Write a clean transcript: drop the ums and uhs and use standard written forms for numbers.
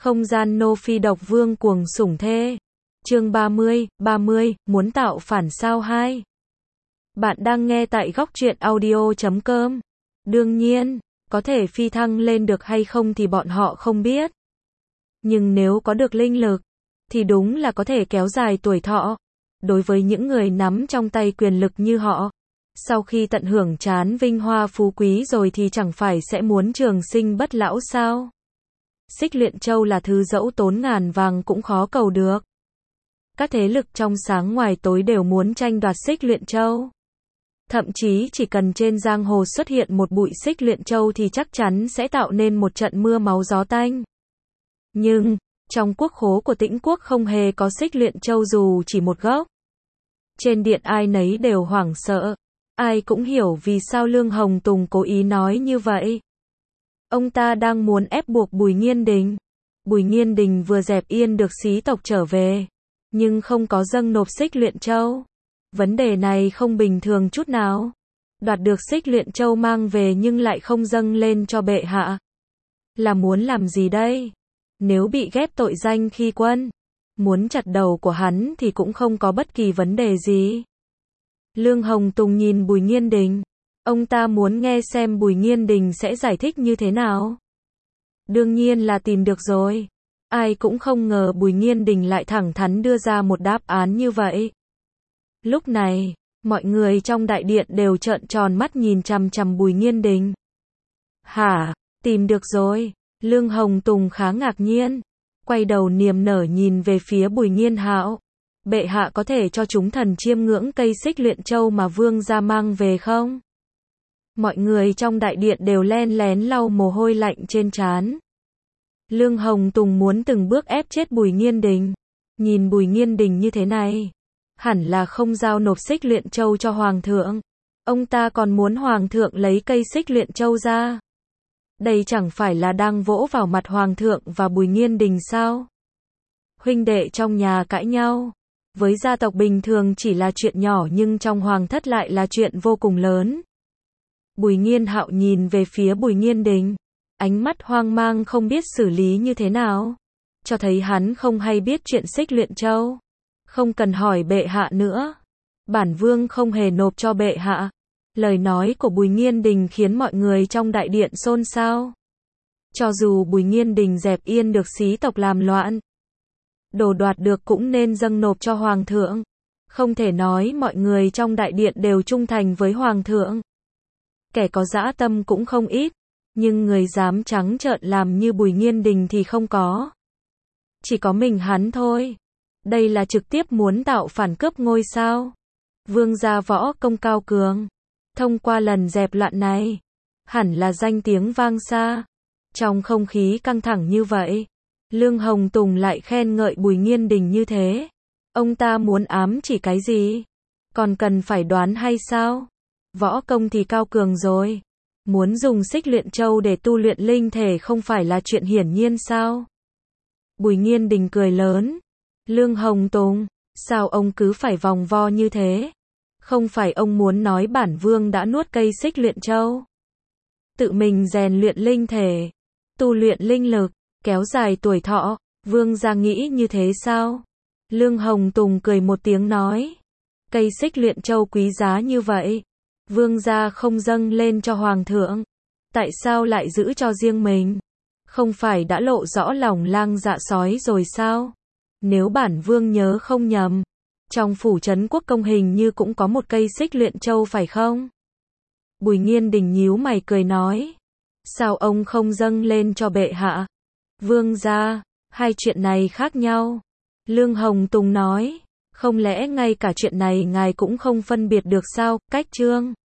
Không gian nô phi độc vương cuồng sủng thê. Chương 30, muốn tạo phản sao 2. Bạn đang nghe tại góc truyện audio.com. Đương nhiên, có thể phi thăng lên được hay không thì bọn họ không biết. Nhưng nếu có được linh lực, thì đúng là có thể kéo dài tuổi thọ. Đối với những người nắm trong tay quyền lực như họ, sau khi tận hưởng chán vinh hoa phú quý rồi thì chẳng phải sẽ muốn trường sinh bất lão sao? Xích luyện châu là thứ dẫu tốn ngàn vàng cũng khó cầu được. Các thế lực trong sáng ngoài tối đều muốn tranh đoạt xích luyện châu. Thậm chí chỉ cần trên giang hồ xuất hiện một bụi xích luyện châu thì chắc chắn sẽ tạo nên một trận mưa máu gió tanh. Nhưng, trong quốc khố của Tĩnh quốc không hề có xích luyện châu dù chỉ một gốc. Trên điện ai nấy đều hoảng sợ. Ai cũng hiểu vì sao Lương Hồng Tùng cố ý nói như vậy. Ông ta đang muốn ép buộc Bùi Nghiên Đình. Bùi Nghiên Đình vừa dẹp yên được xí tộc trở về, nhưng không có dâng nộp xích luyện châu. Vấn đề này không bình thường chút nào. Đoạt được xích luyện châu mang về nhưng lại không dâng lên cho bệ hạ. Là muốn làm gì đây? Nếu bị ghép tội danh khi quân, muốn chặt đầu của hắn thì cũng không có bất kỳ vấn đề gì. Lương Hồng Tùng nhìn Bùi Nghiên Đình. Ông ta muốn nghe xem Bùi Nghiên Đình sẽ giải thích như thế nào. Đương nhiên là tìm được rồi. Ai cũng không ngờ Bùi Nghiên Đình lại thẳng thắn đưa ra một đáp án như vậy. Lúc này, mọi người trong đại điện đều trợn tròn mắt nhìn chằm chằm Bùi Nghiên Đình. Hả? Tìm được rồi? Lương Hồng Tùng khá ngạc nhiên. Quay đầu niềm nở nhìn về phía Bùi Nghiên Hạo. Bệ hạ có thể cho chúng thần chiêm ngưỡng cây xích luyện châu mà vương gia mang về không? Mọi người trong đại điện đều len lén lau mồ hôi lạnh trên trán. Lương Hồng Tùng muốn từng bước ép chết Bùi Nghiên Đình. Nhìn Bùi Nghiên Đình như thế này, hẳn là không giao nộp xích luyện châu cho hoàng thượng. Ông ta còn muốn hoàng thượng lấy cây xích luyện châu ra. Đây chẳng phải là đang vỗ vào mặt hoàng thượng và Bùi Nghiên Đình sao? Huynh đệ trong nhà cãi nhau, với gia tộc bình thường chỉ là chuyện nhỏ nhưng trong hoàng thất lại là chuyện vô cùng lớn. Bùi Nghiên Hạo nhìn về phía Bùi Nghiên Đình, ánh mắt hoang mang không biết xử lý như thế nào, cho thấy hắn không hay biết chuyện xích luyện châu. Không cần hỏi bệ hạ nữa. Bản vương không hề nộp cho bệ hạ. Lời nói của Bùi Nghiên Đình khiến mọi người trong đại điện xôn xao. Cho dù Bùi Nghiên Đình dẹp yên được xí tộc làm loạn, đồ đoạt được cũng nên dâng nộp cho hoàng thượng. Không thể nói mọi người trong đại điện đều trung thành với hoàng thượng. Kẻ có dã tâm cũng không ít, nhưng người dám trắng trợn làm như Bùi Nghiên Đình thì không có. Chỉ có mình hắn thôi. Đây là trực tiếp muốn tạo phản cướp ngôi sao? Vương gia võ công cao cường, thông qua lần dẹp loạn này, hẳn là danh tiếng vang xa. Trong không khí căng thẳng như vậy, Lương Hồng Tùng lại khen ngợi Bùi Nghiên Đình như thế. Ông ta muốn ám chỉ cái gì? Còn cần phải đoán hay sao? Võ công thì cao cường rồi. Muốn dùng xích luyện châu để tu luyện linh thể không phải là chuyện hiển nhiên sao? Bùi Nghiên Đình cười lớn. Lương Hồng Tùng, sao ông cứ phải vòng vo như thế? Không phải ông muốn nói bản vương đã nuốt cây xích luyện châu? Tự mình rèn luyện linh thể, tu luyện linh lực, kéo dài tuổi thọ, vương gia nghĩ như thế sao? Lương Hồng Tùng cười một tiếng nói. Cây xích luyện châu quý giá như vậy, vương gia không dâng lên cho hoàng thượng. Tại sao lại giữ cho riêng mình? Không phải đã lộ rõ lòng lang dạ sói rồi sao? Nếu bản vương nhớ không nhầm, trong phủ trấn quốc công hình như cũng có một cây xích luyện châu phải không? Bùi Nghiên Đình nhíu mày cười nói. Sao ông không dâng lên cho bệ hạ? Vương gia, hai chuyện này khác nhau. Lương Hồng Tùng nói. Không lẽ ngay cả chuyện này ngài cũng không phân biệt được sao? Cách chương